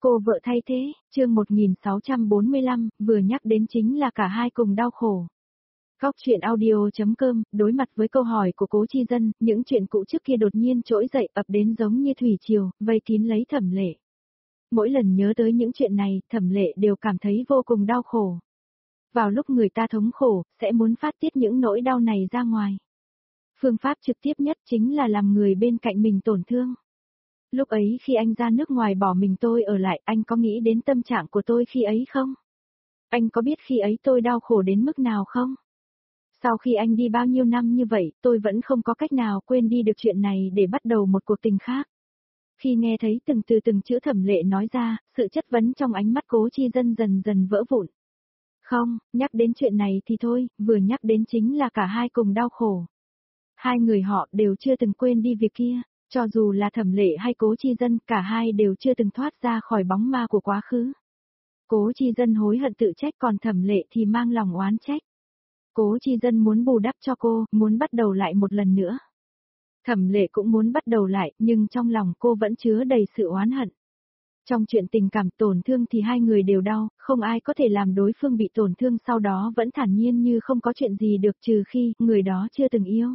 Cô vợ thay thế, chương 1645, vừa nhắc đến chính là cả hai cùng đau khổ. Góc truyện audio.com, đối mặt với câu hỏi của Cố Chi Dân, những chuyện cũ trước kia đột nhiên trỗi dậy ập đến giống như thủy triều, vây kín lấy Thẩm Lệ. Mỗi lần nhớ tới những chuyện này, Thẩm Lệ đều cảm thấy vô cùng đau khổ. Vào lúc người ta thống khổ, sẽ muốn phát tiết những nỗi đau này ra ngoài. Phương pháp trực tiếp nhất chính là làm người bên cạnh mình tổn thương. Lúc ấy khi anh ra nước ngoài bỏ mình tôi ở lại, anh có nghĩ đến tâm trạng của tôi khi ấy không? Anh có biết khi ấy tôi đau khổ đến mức nào không? Sau khi anh đi bao nhiêu năm như vậy, tôi vẫn không có cách nào quên đi được chuyện này để bắt đầu một cuộc tình khác. Khi nghe thấy từng chữ Thẩm Lệ nói ra, sự chất vấn trong ánh mắt Cố Chi Dân dần dần vỡ vụn. Không, nhắc đến chuyện này thì thôi, vừa nhắc đến chính là cả hai cùng đau khổ. Hai người họ đều chưa từng quên đi việc kia. Cho dù là Thẩm Lệ hay Cố Chi Dân, cả hai đều chưa từng thoát ra khỏi bóng ma của quá khứ. Cố Chi Dân hối hận tự trách, còn Thẩm Lệ thì mang lòng oán trách. Cố Chi Dân muốn bù đắp cho cô, muốn bắt đầu lại một lần nữa. Thẩm Lệ cũng muốn bắt đầu lại, nhưng trong lòng cô vẫn chứa đầy sự oán hận. Trong chuyện tình cảm tổn thương thì hai người đều đau, không ai có thể làm đối phương bị tổn thương sau đó vẫn thản nhiên như không có chuyện gì được, trừ khi người đó chưa từng yêu.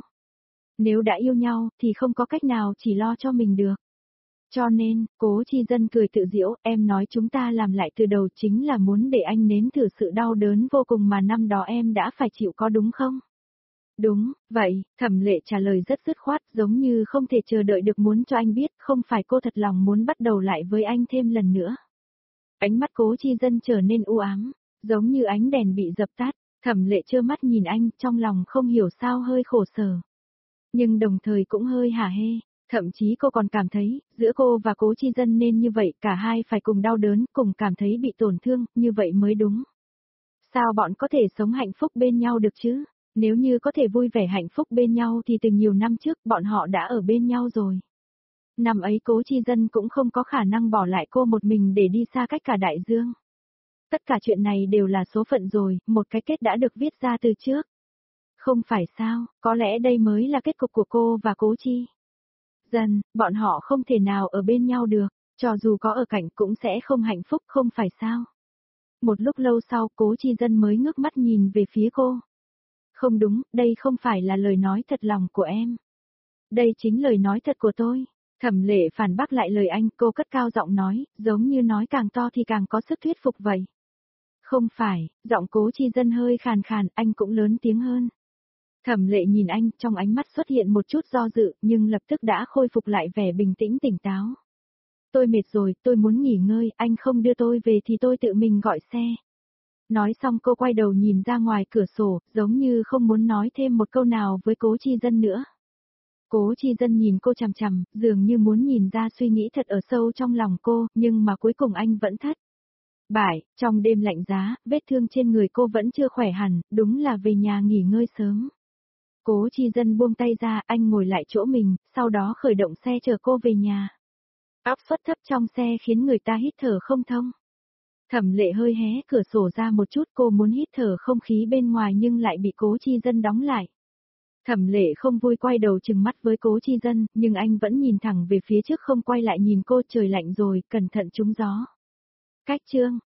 Nếu đã yêu nhau, thì không có cách nào chỉ lo cho mình được. Cho nên, Cố Chi Dân cười tự giễu, em nói chúng ta làm lại từ đầu chính là muốn để anh nếm thử sự đau đớn vô cùng mà năm đó em đã phải chịu, có đúng không? Đúng, vậy, Thẩm Lệ trả lời rất dứt khoát, giống như không thể chờ đợi được muốn cho anh biết, không phải cô thật lòng muốn bắt đầu lại với anh thêm lần nữa. Ánh mắt Cố Chi Dân trở nên u ám, giống như ánh đèn bị dập tắt. Thẩm Lệ trơ mắt nhìn anh, trong lòng không hiểu sao hơi khổ sở. Nhưng đồng thời cũng hơi hả hê, thậm chí cô còn cảm thấy, giữa cô và Cố Chi Dân nên như vậy, cả hai phải cùng đau đớn, cùng cảm thấy bị tổn thương, như vậy mới đúng. Sao bọn có thể sống hạnh phúc bên nhau được chứ? Nếu như có thể vui vẻ hạnh phúc bên nhau thì từ nhiều năm trước bọn họ đã ở bên nhau rồi. Năm ấy Cố Chi Dân cũng không có khả năng bỏ lại cô một mình để đi xa cách cả đại dương. Tất cả chuyện này đều là số phận rồi, một cái kết đã được viết ra từ trước. Không phải sao, có lẽ đây mới là kết cục của cô và Cố Chi Dân, bọn họ không thể nào ở bên nhau được, cho dù có ở cạnh cũng sẽ không hạnh phúc, không phải sao. Một lúc lâu sau Cố Chi Dân mới ngước mắt nhìn về phía cô. Không đúng, đây không phải là lời nói thật lòng của em. Đây chính lời nói thật của tôi. Thẩm Lệ phản bác lại lời anh, cô cất cao giọng nói, giống như nói càng to thì càng có sức thuyết phục vậy. Không phải, giọng Cố Chi Dân hơi khàn khàn, anh cũng lớn tiếng hơn. Thẩm Lệ nhìn anh, trong ánh mắt xuất hiện một chút do dự, nhưng lập tức đã khôi phục lại vẻ bình tĩnh tỉnh táo. Tôi mệt rồi, tôi muốn nghỉ ngơi, anh không đưa tôi về thì tôi tự mình gọi xe. Nói xong cô quay đầu nhìn ra ngoài cửa sổ, giống như không muốn nói thêm một câu nào với Cố Chi Dân nữa. Cố Chi Dân nhìn cô chằm chằm, dường như muốn nhìn ra suy nghĩ thật ở sâu trong lòng cô, nhưng mà cuối cùng anh vẫn thất bại. Trong đêm lạnh giá, vết thương trên người cô vẫn chưa khỏe hẳn, đúng là về nhà nghỉ ngơi sớm. Cố Chi Dân buông tay ra, anh ngồi lại chỗ mình, sau đó khởi động xe chở cô về nhà. Áp suất thấp trong xe khiến người ta hít thở không thông. Thẩm Lệ hơi hé cửa sổ ra một chút, cô muốn hít thở không khí bên ngoài nhưng lại bị Cố Chi Dân đóng lại. Thẩm Lệ không vui quay đầu trừng mắt với Cố Chi Dân, nhưng anh vẫn nhìn thẳng về phía trước không quay lại nhìn cô. Trời lạnh rồi, cẩn thận trúng gió. Cách chương